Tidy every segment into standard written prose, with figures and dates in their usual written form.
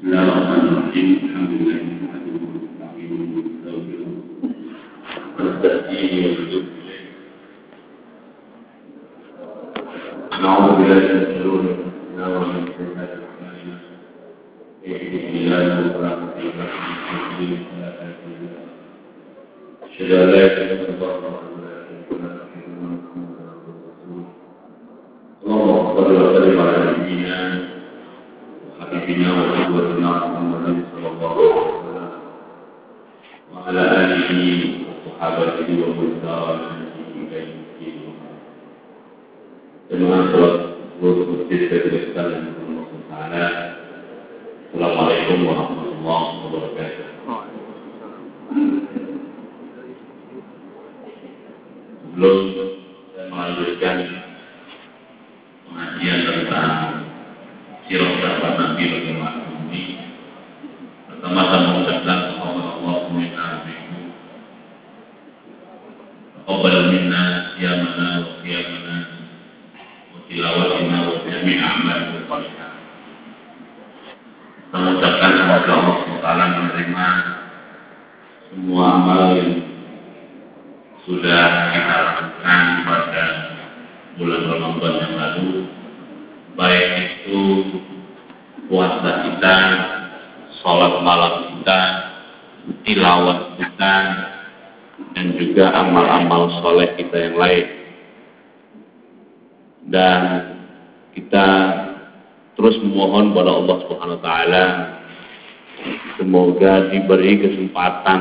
Bismillahirrahmanirrahim. Alhamdulillah nahmaduhu wa nasta'inuhu wa nastaghfiruh. Wa nasta'inu wa natubu ilaih. Na'udzu billahi min shururi anfusina wa min sayyiati a'malina. Yahdihillahu fala mudilla lahu wa man yudlil fala hadiya lahu. Asyhadu an la ilaha illallah wa la ilaha illallah. Allahumma shalli wa sallim ala nabiyyina حبيبنا وقدوتنا محمد صلى الله عليه وسلم وعلى آله وصحابته ومن سار على نهجه إلى يوم الدين. Jemaah salat seluruh masjid Baitul yang Allah Taala. Assalamualaikum warahmatullahi wabarakatuh. Sebelum saya melanjutkan pengajian tentang sirah sahabat Nabi bagaimana ini, pertama-tama mengucapkan Allah minna bikum taqabbal minna siyamana wa qiyamana wa tilawatina wa jami' a'malina salihah. Mengucapkan semoga Allah SWT menerima semua amal yang sudah kita lakukan pada bulan Ramadan yang lalu, baik itu puasa kita, sholat malam kita, tilawah kita, dan juga amal-amal soleh kita yang lain. Dan kita terus memohon kepada Allah Subhanahu Wa Taala semoga diberi kesempatan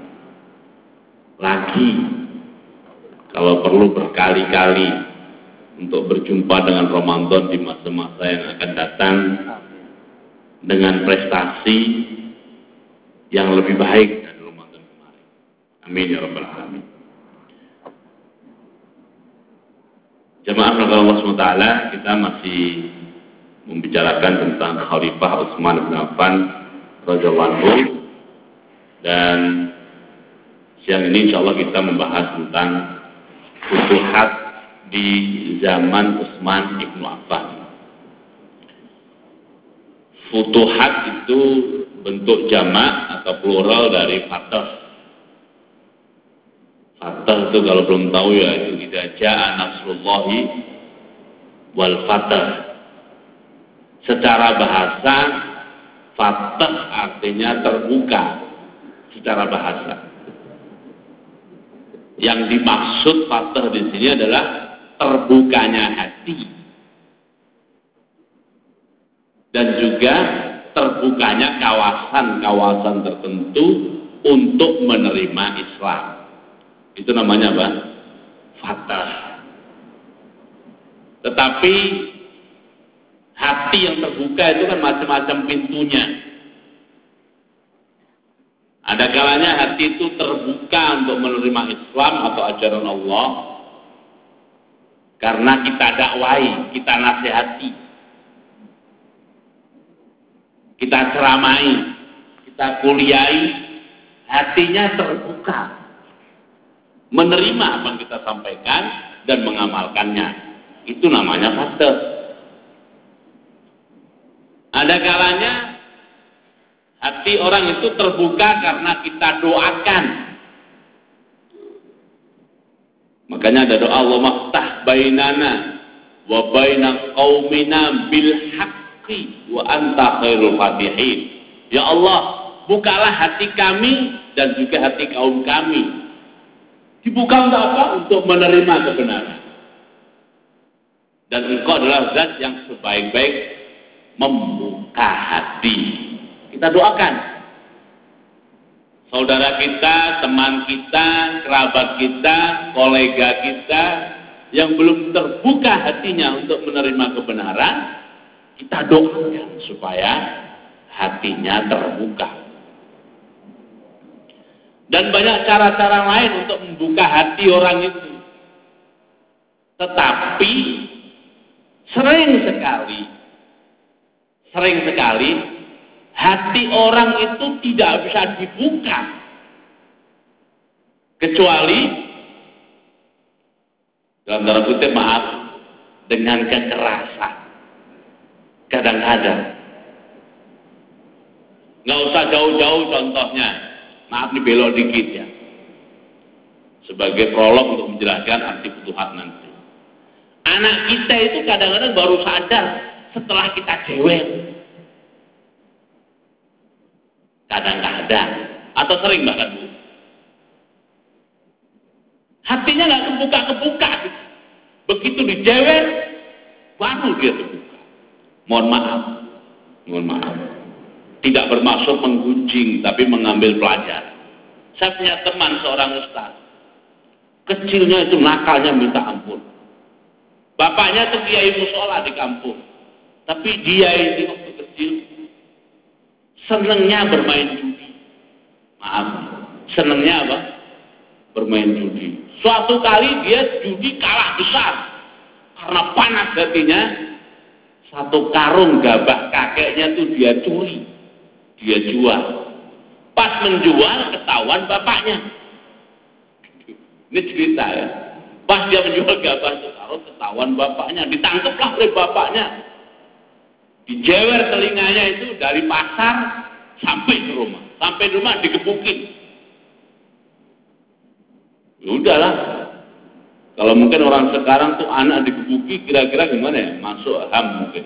lagi, kalau perlu berkali-kali, untuk berjumpa dengan Ramadan di masa-masa yang akan datang dengan prestasi yang lebih baik dari Ramadan kemarin. Amin ya rabbal alamin. Jemaah Allah SWT, kita masih membicarakan tentang Khalifah Utsman bin Affan radhiyallahu anhu, dan siang ini insyaallah kita membahas tentang futuhat di zaman Utsman ibnu Affan. Futuhat itu bentuk jamak atau plural dari fatah. Fatah itu kalau belum tahu ya, itu idza jaa nasrullahi wal fatah. Secara bahasa fatah artinya terbuka secara bahasa. Yang dimaksud fatah di sini adalah terbukanya hati dan juga terbukanya kawasan-kawasan tertentu untuk menerima Islam. Itu namanya apa? Fatah. Tetapi hati yang terbuka itu kan macam-macam pintunya. Ada kalanya hati itu terbuka untuk menerima Islam atau ajaran Allah, karena kita dakwai, kita nasihati, kita ceramai, kita kuliahi, hatinya terbuka menerima apa yang kita sampaikan dan mengamalkannya. Itu namanya fatah. Ada kalanya hati orang itu terbuka karena kita doakan. Makanya ada doa, Allahumma ftah bainana wa baina qaumina bil haqqi wa anta khairul fatihin. Ya Allah, bukalah hati kami dan juga hati kaum kami. Dibuka untuk apa? Untuk menerima kebenaran. Dan engkau adalah zat yang sebaik-baik membuka hati. Kita doakan saudara kita, teman kita, kerabat kita, kolega kita yang belum terbuka hatinya untuk menerima kebenaran, kita doakan supaya hatinya terbuka. Dan banyak cara-cara lain untuk membuka hati orang itu. Tetapi sering sekali hati orang itu tidak bisa dibuka kecuali dalam tanda kutip maaf dengan kekerasan. Kadang-kadang Nggak usah jauh-jauh contohnya. Maaf nih belok dikit ya. Sebagai prolog untuk menjelaskan arti futuhat nanti. Anak kita itu kadang-kadang baru sadar setelah kita jewer. Kadang-kadang. Atau sering bahkan Bu. Hatinya nggak kebuka-kebuka. Begitu dijewer, baru dia terbuka. Mohon maaf. Tidak bermaksud menggunjing, tapi mengambil pelajaran. Saya punya teman seorang ustaz. Kecilnya itu nakalnya minta ampun. Bapaknya tuh kiai musola di kampung. Tapi dia ini waktu kecil senengnya bermain judi. Maaf, senengnya apa? Bermain judi. Suatu kali dia judi kalah besar. Karena panas hatinya, satu karung gabah kakeknya tuh dia curi. Dia jual. Pas menjual ketahuan bapaknya. Ini cerita ya. Pas dia menjual gabah itu karung ketahuan bapaknya. Ditangkaplah oleh bapaknya. Dijewer telinganya itu dari pasar sampai ke rumah. Sampai di rumah digebukin. Ya udahlah. Kalau mungkin orang sekarang tuh anak digebuki kira-kira gimana ya? Masuk HAM mungkin.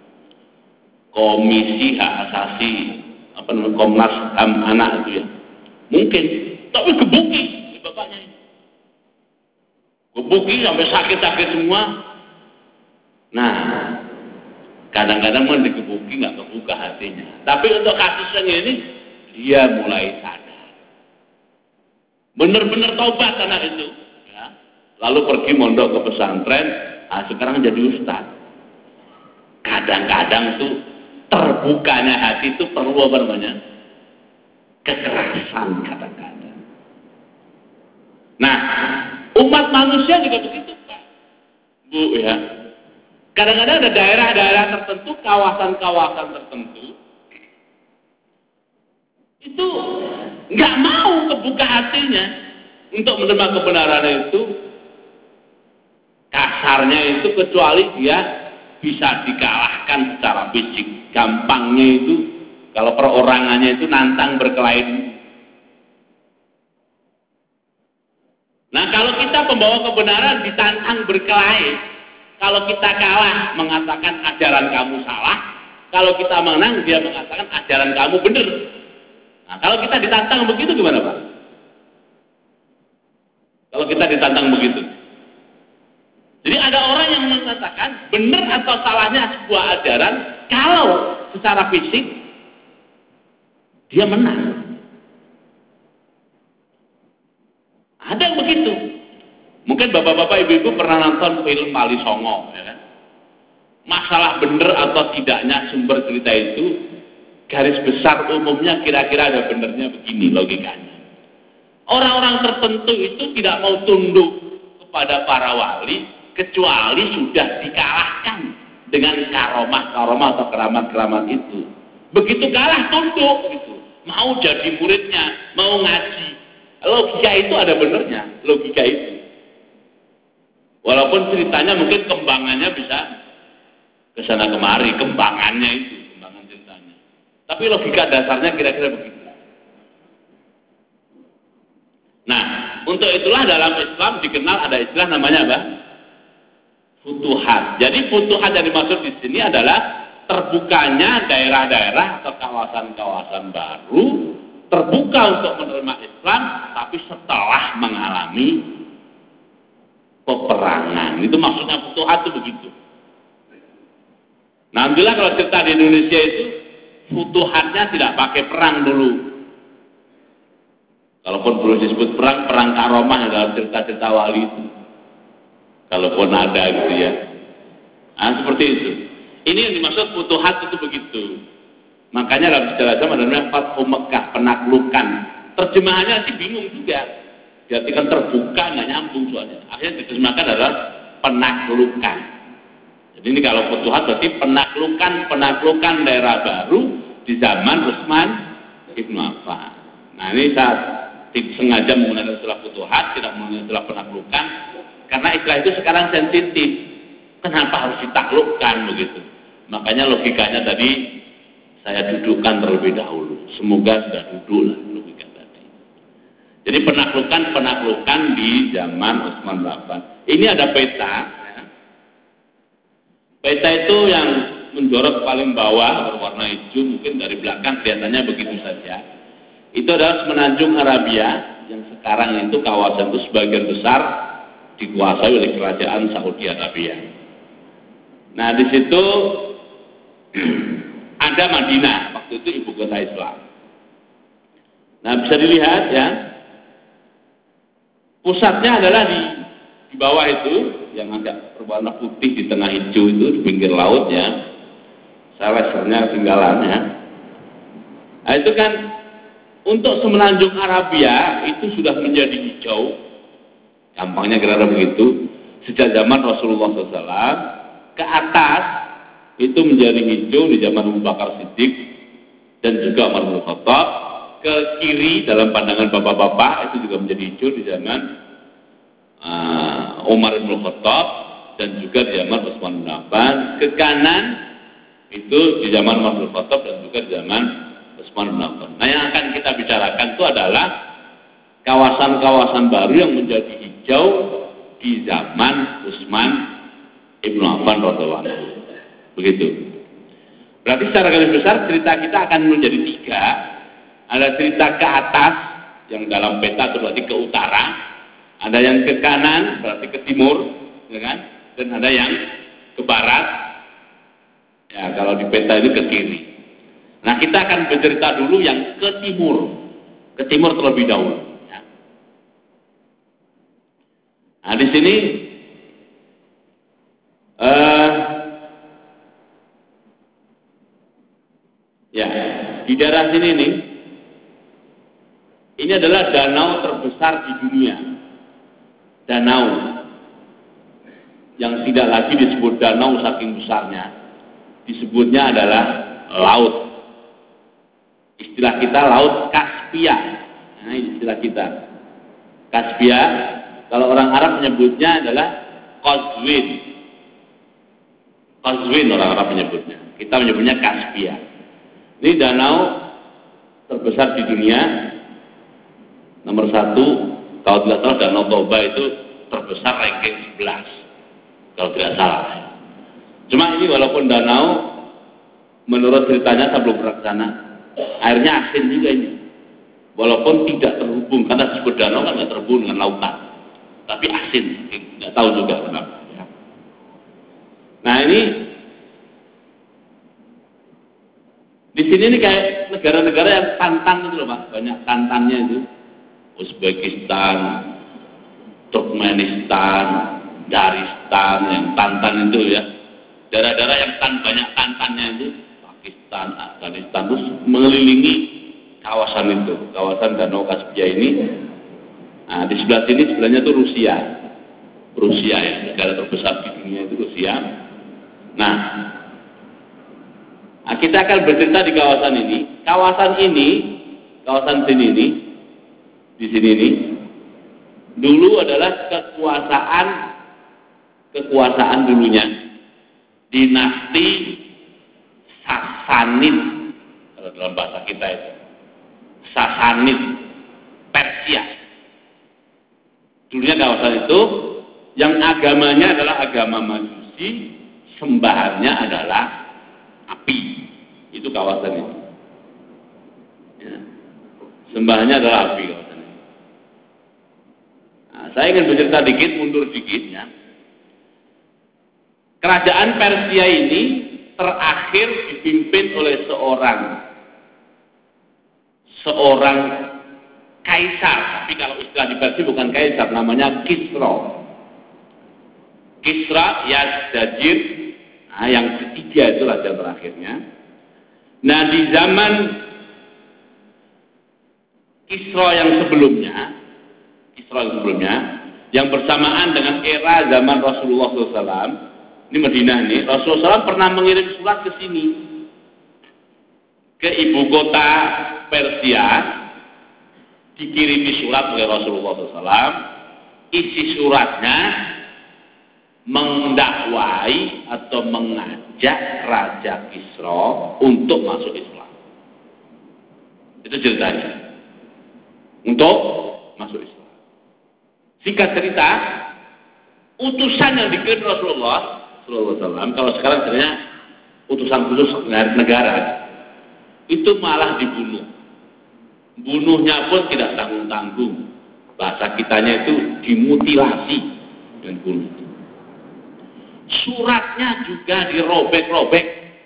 Komisi Hak Asasi Komnas HAM anak itu ya. Mungkin. Tapi gebuki si bapaknya ini. Gebuki sampai sakit-sakit semua. Nah, kadang-kadang mau digebuki nggak kebuka hatinya. Tapi untuk kasus yang ini dia mulai sadar. Benar-benar taubat anak itu. Ya. Lalu pergi mondok ke pesantren. Nah, sekarang jadi ustaz. Kadang-kadang tuh terbukanya hati itu perlu apa namanya? Kekerasan kadang-kadang. Nah, umat manusia juga begitu Pak. Bu ya. Kadang-kadang ada daerah-daerah tertentu, kawasan-kawasan tertentu itu nggak mau kebuka hatinya untuk menerima kebenaran itu. Kasarnya itu kecuali dia bisa dikalahkan secara fisik. Gampangnya itu kalau perorangannya itu nantang berkelahi. Nah kalau kita pembawa kebenaran ditantang berkelahi, kalau kita kalah mengatakan ajaran kamu salah, kalau kita menang dia mengatakan ajaran kamu benar. Nah kalau kita ditantang begitu gimana Pak? Kalau kita ditantang begitu. Jadi ada orang yang mengatakan benar atau salahnya sebuah ajaran kalau secara fisik dia menang. Ada yang begitu. Mungkin bapak-bapak ibu-ibu pernah nonton film Wali Songo, ya kan? Masalah benar atau tidaknya sumber cerita itu garis besar umumnya kira-kira ada benernya begini logikanya. Orang-orang tertentu itu tidak mau tunduk kepada para wali kecuali sudah dikalahkan dengan karomah-karomah atau keramat-keramat itu. Begitu kalah tunduk gitu. Mau jadi muridnya, mau ngaji. Logika itu ada benernya, logika itu. Walaupun ceritanya mungkin kembangannya bisa kesana kemari, kembangan ceritanya. Tapi logika dasarnya kira-kira begitu. Nah, untuk itulah dalam Islam dikenal ada istilah namanya apa? Futuhat. Jadi futuhat yang dimaksud di sini adalah terbukanya daerah-daerah atau kawasan-kawasan baru terbuka untuk menerima Islam, tapi setelah mengalami peperangan. Itu maksudnya futuhat itu begitu. Nah, alhamdulillah kalau cerita di Indonesia itu futuhatnya tidak pakai perang dulu. Kalaupun perlu disebut perang, perang karomah dalam cerita-cerita wali itu. Kalaupun ada gitu ya. Nah, seperti itu. Ini yang dimaksud futuhat itu begitu. Makanya dalam sejarah Islam namanya Fathu Mekah, penaklukan. Terjemahannya sih bingung juga. Diartikan terbuka, nggak nyambung soalnya. Akhirnya diterjemahkan adalah penaklukan. Jadi ini kalau futuhat berarti penaklukan daerah baru di zaman Utsman Ibnu Affan. Nah ini saat sengaja menggunakan istilah futuhat, tidak menggunakan istilah penaklukan, karena istilah itu sekarang sensitif. Kenapa harus ditaklukkan begitu? Makanya logikanya tadi saya dudukkan terlebih dahulu. Semoga sudah duduk lah logika tadi. Jadi penaklukan di zaman Utsman bin Affan. Ini ada peta. Ya. Peta itu yang menjorok paling bawah berwarna hijau, mungkin dari belakang kelihatannya begitu saja. Itu adalah semenanjung Arabia yang sekarang itu kawasan itu sebagian besar dikuasai oleh kerajaan Saudi Arabia. Nah di situ ada Madinah, waktu itu ibu kota Islam. Nah bisa dilihat ya, pusatnya adalah di bawah itu yang agak berwarna putih di tengah hijau itu di pinggir laut ya. Saya lasernya ketinggalan ya. Nah itu kan untuk semenanjung Arabia itu sudah menjadi hijau. Gampangnya kira-kira begitu. Sejak zaman Rasulullah SAW ke atas itu menjadi hijau di zaman Abu Bakar Siddiq dan juga Umar bin Khattab. Ke kiri dalam pandangan bapak-bapak itu juga menjadi hijau di zaman Umar bin Khattab dan juga di zaman Utsman bin Affan. Ke kanan itu di zaman Umar bin Khattab dan juga di zaman Utsman bin Affan. Nah yang akan kita bicarakan itu adalah kawasan-kawasan baru yang menjadi hijau di zaman Utsman bin Affan radhiyallahu anhu. Begitu. Berarti secara garis besar cerita kita akan menjadi tiga. Ada cerita ke atas yang dalam peta itu berarti ke utara, ada yang ke kanan berarti ke timur, ya kan? Dan ada yang ke barat. Ya kalau di peta itu ke kiri. Nah kita akan bercerita dulu yang ke timur terlebih dahulu. Ya. Nah di sini ya di daerah sini nih. Ini adalah danau terbesar di dunia. Danau yang tidak lagi disebut danau saking besarnya. Disebutnya adalah laut. Istilah kita laut Kaspia. Nah, istilah kita. Kaspia, kalau orang Arab menyebutnya adalah Qazwin. Qazwin orang Arab menyebutnya. Kita menyebutnya Kaspia. Ini danau terbesar di dunia. Nomor 1, kalau tidak salah Danau Toba itu terbesar ranking 11, kalau tidak salah. Cuma ini walaupun danau, menurut ceritanya saya belum pernah ke sana, airnya asin juga ini. Walaupun tidak terhubung, karena disebut danau kan tidak terhubung dengan lautan, tapi asin, tidak tahu juga kenapa. Ya. Nah ini, di sini nih kayak negara-negara yang tantang itu loh Pak, banyak tantannya itu. Uzbekistan, Turkmenistan, Daristan, yang tantan itu ya. Daerah-daerah yang banyak tantannya itu, Pakistan, Afghanistan, terus mengelilingi kawasan itu, kawasan Danau Kaspia ini. Nah, di sebelah sini sebenarnya itu Rusia ya, negara terbesar di dunia itu Rusia. Nah, kita akan bercerita di kawasan ini. Kawasan sini ini. Di sini ini dulu adalah kekuasaan dulunya dinasti Sasanid, kalau dalam bahasa kita itu Sasanid Persia. Dulunya kawasan itu yang agamanya adalah agama Majusi, sembahannya adalah api. Itu kawasan itu ya. Sembahannya adalah api kawasan. Saya ingin bercerita dikit, mundur dikit ya. Kerajaan Persia ini terakhir dipimpin oleh seorang kaisar, tapi kalau istilah di Persia bukan kaisar, namanya Kisra. Kisra Yazdajir, yang ketiga itu raja terakhirnya. Nah di zaman Kisra yang sebelumnya, yang bersamaan dengan era zaman Rasulullah SAW, ini Madinah nih, Rasulullah SAW pernah mengirim surat ke sini, ke ibu kota Persia, dikirimi surat oleh Rasulullah SAW, isi suratnya mendakwai atau mengajak Raja Kisra untuk masuk Islam. Itu ceritanya. Untuk masuk Islam. Singkat cerita, utusan yang dikirim Rasulullah SAW, kalau sekarang sebenarnya utusan khusus negara, itu malah dibunuh. Bunuhnya pun tidak tanggung-tanggung. Bahasa kitanya itu dimutilasi dan bunuh. Suratnya juga dirobek-robek.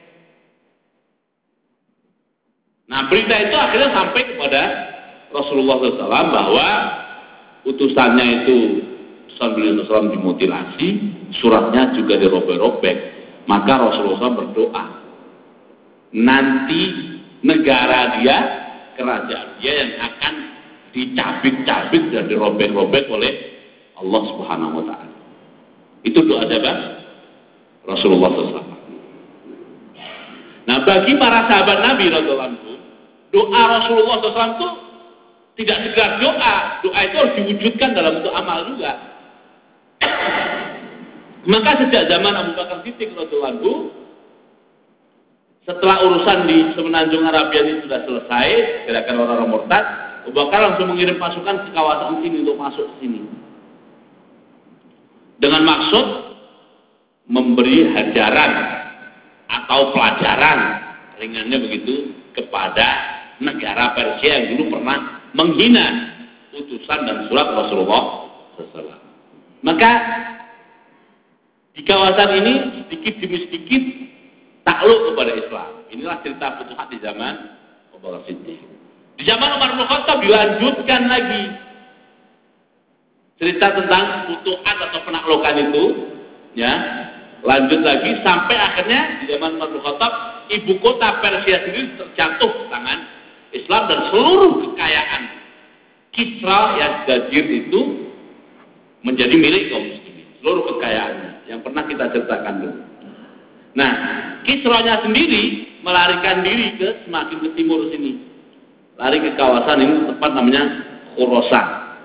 Nah, berita itu akhirnya sampai kepada Rasulullah SAW bahwa utusannya itu, utusan beliau SAW dimutilasi, suratnya juga dirobek-robek. Maka Rasulullah SAW berdoa, nanti negara dia, kerajaan dia yang akan dicabik-cabik dan dirobek-robek oleh Allah Subhanahu wa Ta'ala. Itu doa siapa? Rasulullah SAW. Nah, bagi para sahabat Nabi radhiyallahu anhu, doa Rasulullah SAW itu tidak sekedar doa. Doa itu harus diwujudkan dalam bentuk amal juga. Maka sejak zaman Abu Bakar Siddiq radhiyallahu anhu, setelah urusan di Semenanjung Arabia ini sudah selesai, gerakan orang-orang murtad, Abu Bakar langsung mengirim pasukan ke kawasan sini untuk masuk ke sini. Dengan maksud memberi hajaran atau pelajaran, ringannya begitu, kepada negara Persia yang dulu pernah menghina utusan dan surat Rasulullah SAW. Maka di kawasan ini sedikit demi sedikit takluk kepada Islam. Inilah cerita Futuhat di zaman Abu Bakar Siddiq. Di zaman Umar bin Khattab dilanjutkan lagi cerita tentang Futuhat atau penaklukan itu, ya, lanjut lagi sampai akhirnya di zaman Umar bin Khattab ibu kota Persia sendiri terjatuh ke tangan Islam dan seluruh kekayaan Kisra Yazdajir itu menjadi milik kaum muslimin. Seluruh kekayaannya yang pernah kita ceritakan dulu. Nah, Kisranya sendiri melarikan diri ke semakin ke timur sini. Lari ke kawasan ini, tempat namanya Khorasan.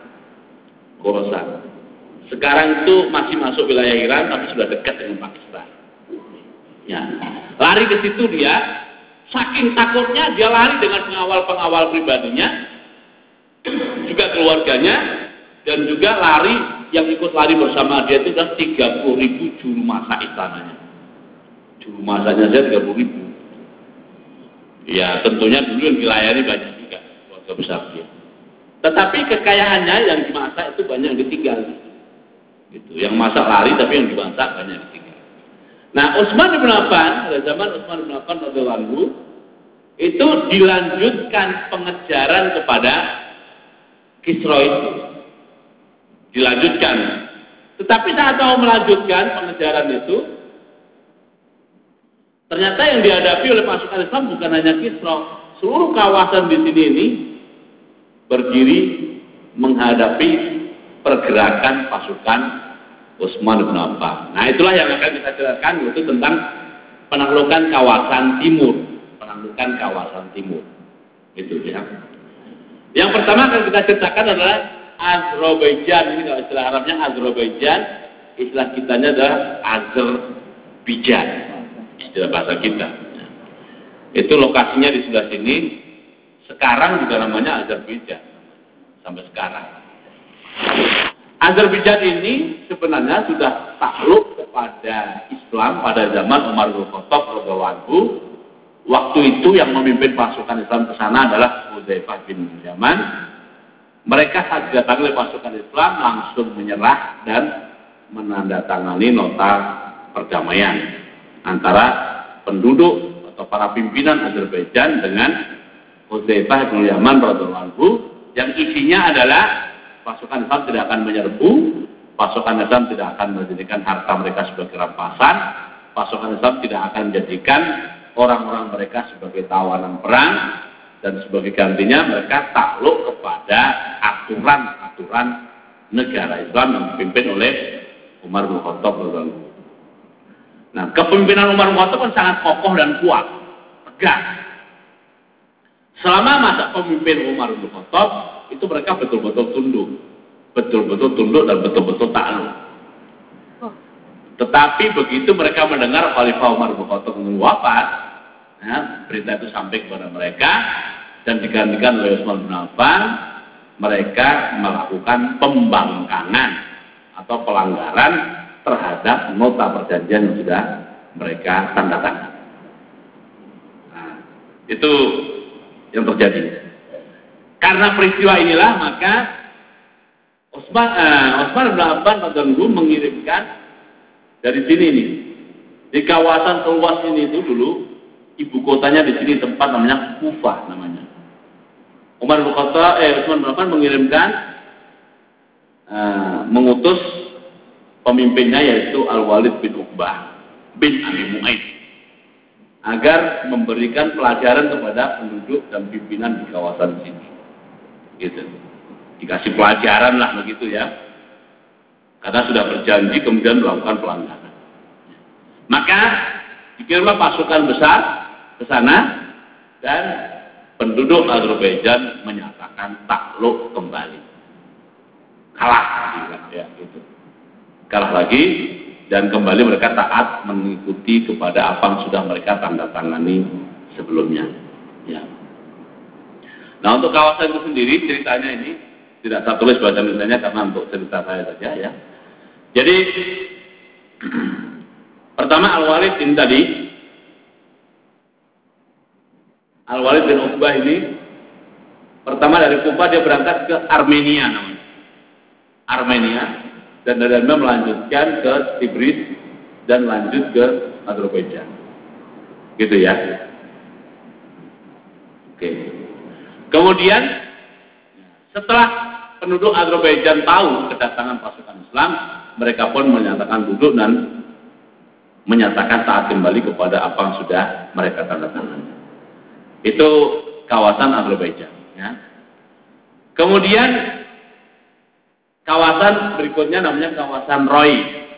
Sekarang itu masih masuk wilayah Iran, tapi sudah dekat dengan Pakistan. Ya, lari ke situ dia. Saking takutnya dia lari dengan pengawal-pengawal pribadinya, juga keluarganya, dan juga lari yang ikut lari bersama dia itu sudah 30.000 juru masak istananya. Juru masaknya saja 30.000. Ya, tentunya dulu yang dilayani banyak juga keluarga besar dia. Tetapi kekayaannya yang dimasak itu banyak yang ditinggal. Gitu. Yang masak lari, tapi yang dimasak banyak yang ditinggal. Nah, Utsman bin Affan, pada zaman Utsman bin Affan radhiyallahu anhu, itu dilanjutkan pengejaran kepada Kisra itu. Dilanjutkan. Tetapi saat mau melanjutkan pengejaran itu, ternyata yang dihadapi oleh pasukan Islam bukan hanya Kisra. Seluruh kawasan di sini ini berdiri menghadapi pergerakan pasukan Utsman bin Affan. Nah, itulah yang akan kita jelaskan, yaitu tentang penaklukan kawasan timur. Penaklukan kawasan timur. Itu ya. Yang pertama akan kita ceritakan adalah Azerbaijan. Ini kalau istilah Arabnya Azerbaijan, istilah kitanya adalah Azerbaijan. Istilah bahasa kita. Itu lokasinya di sebelah sini. Sekarang juga namanya Azerbaijan. Sampai sekarang. Azerbaijan ini sebenarnya sudah takluk kepada Islam pada zaman Umar bin Khattab radhiyallahu anhu. Waktu itu yang memimpin pasukan Islam ke sana adalah Hudzaifah bin Yaman. Mereka saat datang oleh pasukan Islam langsung menyerah dan menandatangani nota perdamaian antara penduduk atau para pimpinan Azerbaijan dengan Hudzaifah bin Yaman radhiyallahu anhu, yang isinya adalah pasukan Islam tidak akan menyerbu, pasukan Islam tidak akan menjadikan harta mereka sebagai rampasan, pasukan Islam tidak akan menjadikan orang-orang mereka sebagai tawanan perang, dan sebagai gantinya mereka takluk kepada aturan-aturan negara Islam yang dipimpin oleh Umar bin Khattab radhiyallahu anhu. Nah, kepemimpinan Umar bin Khattab kan sangat kokoh dan kuat, tegas. Selama masa pemimpin Umar bin Khattab itu mereka betul-betul tunduk dan betul-betul takluk. Tetapi begitu mereka mendengar Khalifah Umar bin Khattab wafat, nah, berita itu sampai kepada mereka, dan digantikan oleh Utsman bin Affan, mereka melakukan pembangkangan atau pelanggaran terhadap nota perjanjian yang sudah mereka tanda tangan. Nah, itu yang terjadi. Karena peristiwa inilah maka Utsman bin Affan radhiyallahu mengirimkan dari sini nih, di kawasan seluas ini itu dulu ibu kotanya di sini tempat namanya Kufah namanya. Utsman bin Affan mengirimkan mengutus pemimpinnya yaitu Al-Walid bin Uqbah bin Abi Mu'aid agar memberikan pelajaran kepada penduduk dan pimpinan di kawasan sini. Gitu. Dikasih pelajaran lah begitu ya. Karena sudah berjanji kemudian melakukan pelanggaran. Maka dikirimlah pasukan besar ke sana dan penduduk Azerbaijan menyatakan takluk kembali. Kalah lagi ya gitu. Kalah lagi dan kembali mereka taat mengikuti kepada apa yang sudah mereka tanda tangani sebelumnya. Ya. Nah untuk kawasan itu sendiri ceritanya ini tidak saya tulis bahasa Indonesianya karena untuk cerita saya saja ya. Jadi pertama Al-Walid ini tadi, Al-Walid bin Uqbah ini pertama dari Kufah dia berangkat ke Armenia namanya. Armenia dan dari Armenia melanjutkan ke Tigris dan lanjut ke Azerbaijan. Gitu ya. Oke. Kemudian setelah penduduk Azerbaijan tahu kedatangan pasukan Islam, mereka pun menyatakan duduk dan menyatakan taat kembali kepada apa yang sudah mereka tanda tangani. Itu kawasan Azerbaijan. Ya. Kemudian kawasan berikutnya namanya kawasan Roy.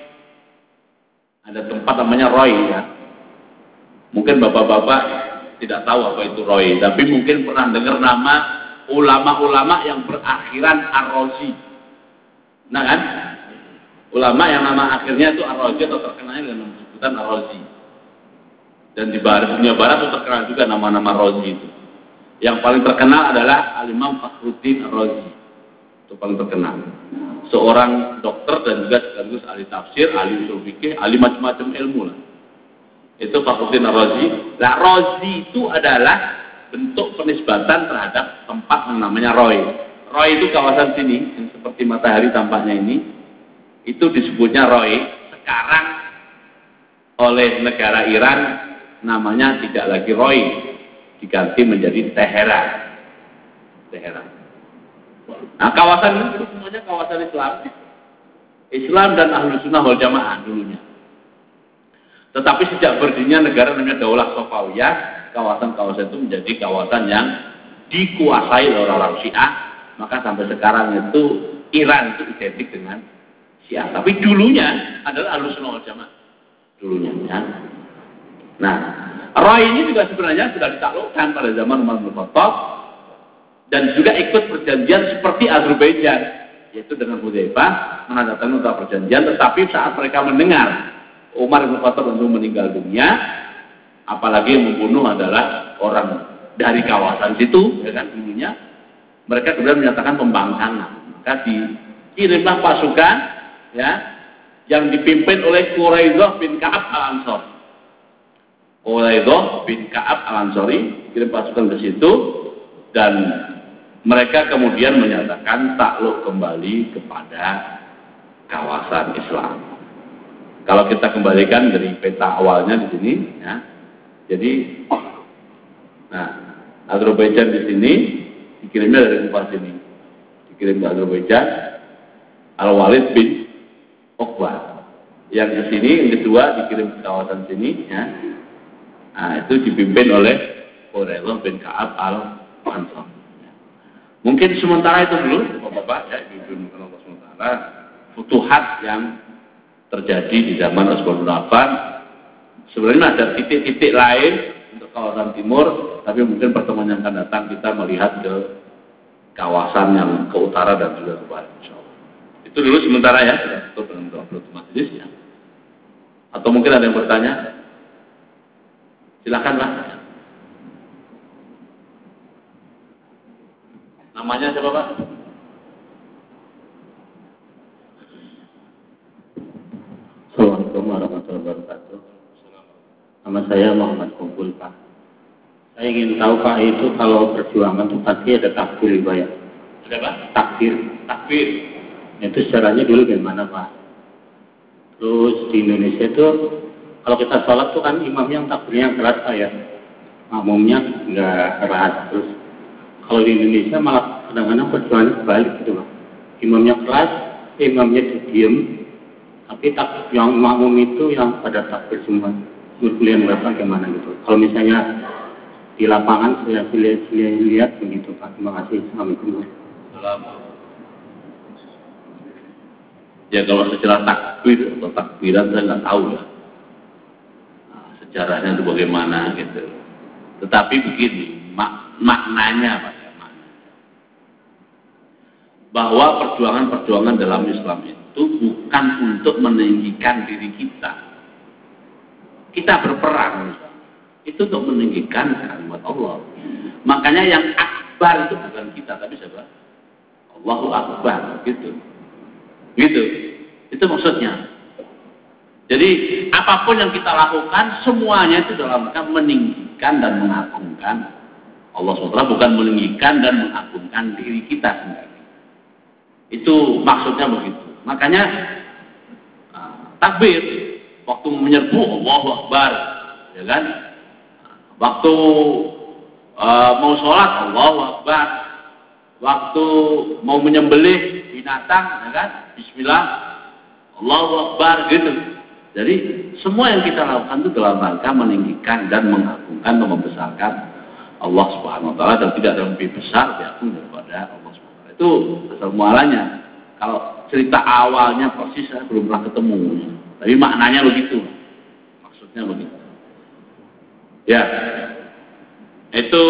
Ada tempat namanya Roy ya. Mungkin bapak-bapak tidak tahu apa itu Roy, tapi mungkin pernah dengar nama ulama-ulama yang berakhiran Ar-Razi. Nah kan? Ulama yang nama akhirnya itu Ar-Razi atau terkenalnya dengan sebutan Ar-Razi. Dan di dunia barat itu terkenal juga nama-nama Razi itu. Yang paling terkenal adalah Al-Imam Fakhruddin Ar-Razi. Itu paling terkenal. Seorang dokter dan juga sekaligus ahli tafsir, ahli usul fikih, ahli macam-macam ilmu lah. Itu Fakhruddin Ar-Razi. Nah, Razi itu adalah bentuk penisbatan terhadap tempat yang namanya Roy. Roy itu kawasan sini, yang seperti matahari tampaknya ini. Itu disebutnya Roy. Sekarang oleh negara Iran namanya tidak lagi Roy, diganti menjadi Teheran. Teheran. Nah, kawasan itu semuanya kawasan Islam. Islam dan Ahlus Sunnah wal Jamaah dulunya. Tetapi sejak berdirinya negara namanya Daulah Safawiyah, kawasan-kawasan itu menjadi kawasan yang dikuasai oleh orang Syiah. Maka sampai sekarang itu Iran itu identik dengan Syiah. Tapi dulunya adalah Ahlus Sunnah wal Jamaah. Dulunya ya. Nah, Roy ini juga sebenarnya sudah ditaklukkan pada zaman Umar bin Khattab dan juga ikut perjanjian seperti Azerbaijan, yaitu dengan Hudzaifah menandatangani nota perjanjian. Tetapi saat mereka mendengar Umar bin Khattab tentu meninggal dunia, apalagi yang membunuh adalah orang dari kawasan situ, ya kan dulunya, mereka kemudian menyatakan pembangkangan. Maka dikirimlah pasukan, ya, yang dipimpin oleh Quraidah bin Ka'ab al-Ansari. Quraidah bin Ka'ab al-Ansari kirim pasukan ke situ dan mereka kemudian menyatakan takluk kembali kepada kawasan Islam. Kalau kita kembalikan dari peta awalnya di sini, ya, jadi, nah, Azerbaijan di sini dikirimnya dari Kufah sini, dikirim ke Azerbaijan, Al-Walid bin Uqbah. Yang di sini, yang kedua dikirim ke kawasan sini, ya. Nah, itu dipimpin oleh Quraidah bin Ka'ab al-Ansari. Mungkin sementara itu dulu, Bapak-bapak, ya, Ibu-ibu sementara futuhat yang terjadi di zaman Utsman bin Affan. Sebenarnya ada titik-titik lain untuk kawasan timur, tapi mungkin pertemuan yang akan datang kita melihat ke kawasan yang ke utara dan juga ke barat. Itu dulu sementara ya, sudah tutup dengan doa majelis ya. Atau mungkin ada yang bertanya? Silakanlah. Namanya siapa Pak? Assalamualaikum warahmatullahi wabarakatuh. Nama saya Muhammad Kumpul Pak. Saya ingin tahu Pak, itu kalau perjuangan itu pasti ada takbir Pak ya? Ada Pak? Takbir. Itu caranya dulu gimana Pak? Terus di Indonesia itu kalau kita sholat tuh kan imamnya yang takbirnya keras Pak ya, makmumnya nggak keras. Terus kalau di Indonesia malah kadang-kadang perjuangannya kebalik gitu Pak. Imamnya keras, imamnya diem, tapi yang makmum itu yang pada takbir semua. Kuliah berapa gimana gitu. Kalau misalnya di lapangan saya lihat begitu Pak. Terima kasih. Assalamualaikum. Ya kalau secara takbir atau takbiran saya nggak tahu ya. Nah, sejarahnya itu bagaimana gitu. Tetapi begini, maknanya Pak ya, bahwa perjuangan-perjuangan dalam Islam itu bukan untuk meninggikan diri kita. Kita berperang itu untuk meninggikan kalimat Allah. Makanya yang akbar itu bukan kita, tapi siapa? Allahu Akbar, gitu. Itu maksudnya. Jadi apapun yang kita lakukan semuanya itu dalam rangka meninggikan dan mengagungkan Allah SWT, bukan meninggikan dan mengagungkan diri kita sendiri. Itu maksudnya begitu. Makanya takbir waktu menyerbu Allahu Akbar, ya kan? Waktu mau sholat Allahu Akbar, waktu mau menyembelih binatang, ya kan? Bismillah, Allahu Akbar, gitu. Jadi semua yang kita lakukan itu dalam rangka meninggikan dan mengagungkan dan membesarkan Allah Subhanahu Wa Taala, dan tidak ada yang lebih besar daripada Allah Subhanahu Wa Taala. Itu asal mualanya. Kalau cerita awalnya persis saya belum pernah ketemu, tapi maknanya begitu, maksudnya begitu. Ya, itu.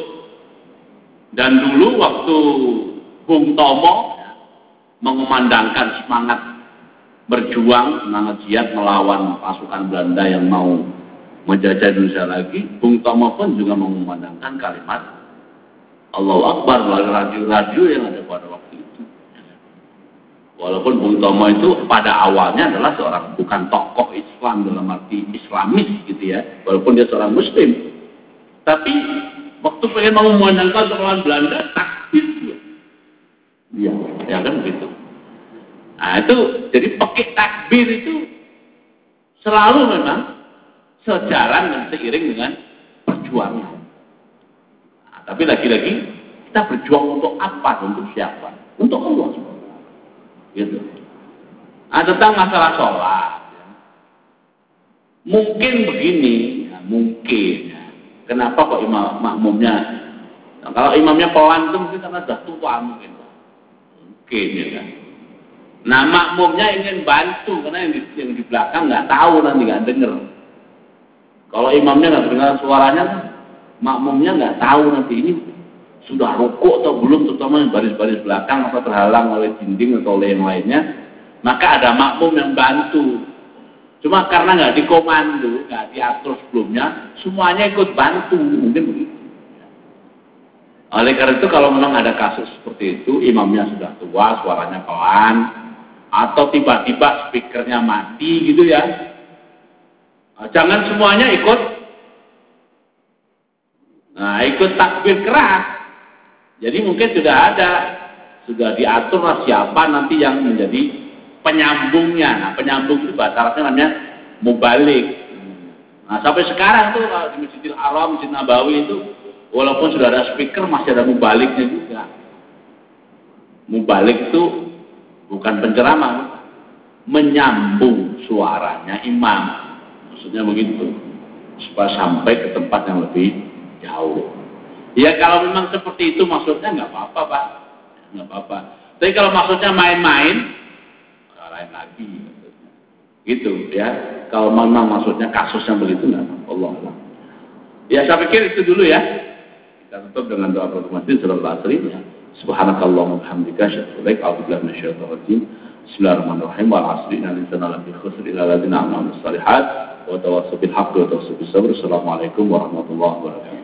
Dan dulu waktu Bung Tomo mengumandangkan semangat berjuang, semangat jihad melawan pasukan Belanda yang mau menjajah Indonesia lagi, Bung Tomo pun juga mengumandangkan kalimat Allahu Akbar melalui radio-radio yang ada pada waktu itu. Walaupun Bung Tomo itu pada awalnya adalah seorang bukan tokoh Islam dalam arti Islamis gitu ya, walaupun dia seorang Muslim, tapi waktu pengen mengumandangkan melawan Belanda, takbir dia. Iya, ya kan begitu. Nah itu, jadi pakai takbir itu selalu memang sejalan dan seiring dengan perjuangan. Nah, tapi lagi-lagi kita berjuang untuk apa? Untuk siapa? Untuk Allah. Gitu. Nah, tentang masalah sholat, ya. Mungkin begini, ya, mungkin. Ya. Kenapa kok makmumnya? Nah, kalau imamnya pelan itu mungkin karena sudah tua mungkin. Mungkin ya kan. Nah makmumnya ingin bantu karena yang di belakang nggak tahu, nanti nggak dengar. Kalau imamnya nggak dengar suaranya, makmumnya nggak tahu nanti ini sudah rukuk atau belum, terutama baris-baris belakang atau terhalang oleh dinding atau oleh yang lainnya. Maka ada makmum yang bantu. Cuma karena nggak dikomando, nggak diatur sebelumnya, semuanya ikut bantu, mungkin begitu. Oleh karena itu kalau memang ada kasus seperti itu, imamnya sudah tua, suaranya pelan, atau tiba-tiba speakernya mati gitu ya, jangan semuanya ikut. Nah, ikut takbir keras. Jadi mungkin sudah diatur lah siapa nanti yang menjadi penyambungnya. Nah, penyambung itu bahasa Arabnya namanya mubalik. Nah, sampai sekarang tuh kalau di Masjidil Haram, Masjid Nabawi itu, walaupun sudah ada speaker masih ada mubaliknya juga. Mubalik itu bukan penceramah, menyambung suaranya imam. Maksudnya begitu, supaya sampai ke tempat yang lebih jauh. Ya kalau memang seperti itu maksudnya nggak apa-apa Pak, nggak apa-apa. Tapi kalau maksudnya main-main, lain lagi. Gitu ya. Kalau memang maksudnya kasusnya begitu nggak, Allah. Ya saya pikir itu dulu ya. Kita tutup dengan doa berdoa surat Al-Asr. Subhanakallahumma wa bihamdika asyhadu an la ilaha illa anta astaghfiruka wa atubu ilaik. Bismillahirrahmanirrahim. Wal 'asri innal insana lafi khusr illa alladziina aamanu wa 'amilus shalihaat wa tawassaw bil haqqi wa tawassaw bis sabr. Assalamualaikum warahmatullahi wabarakatuh.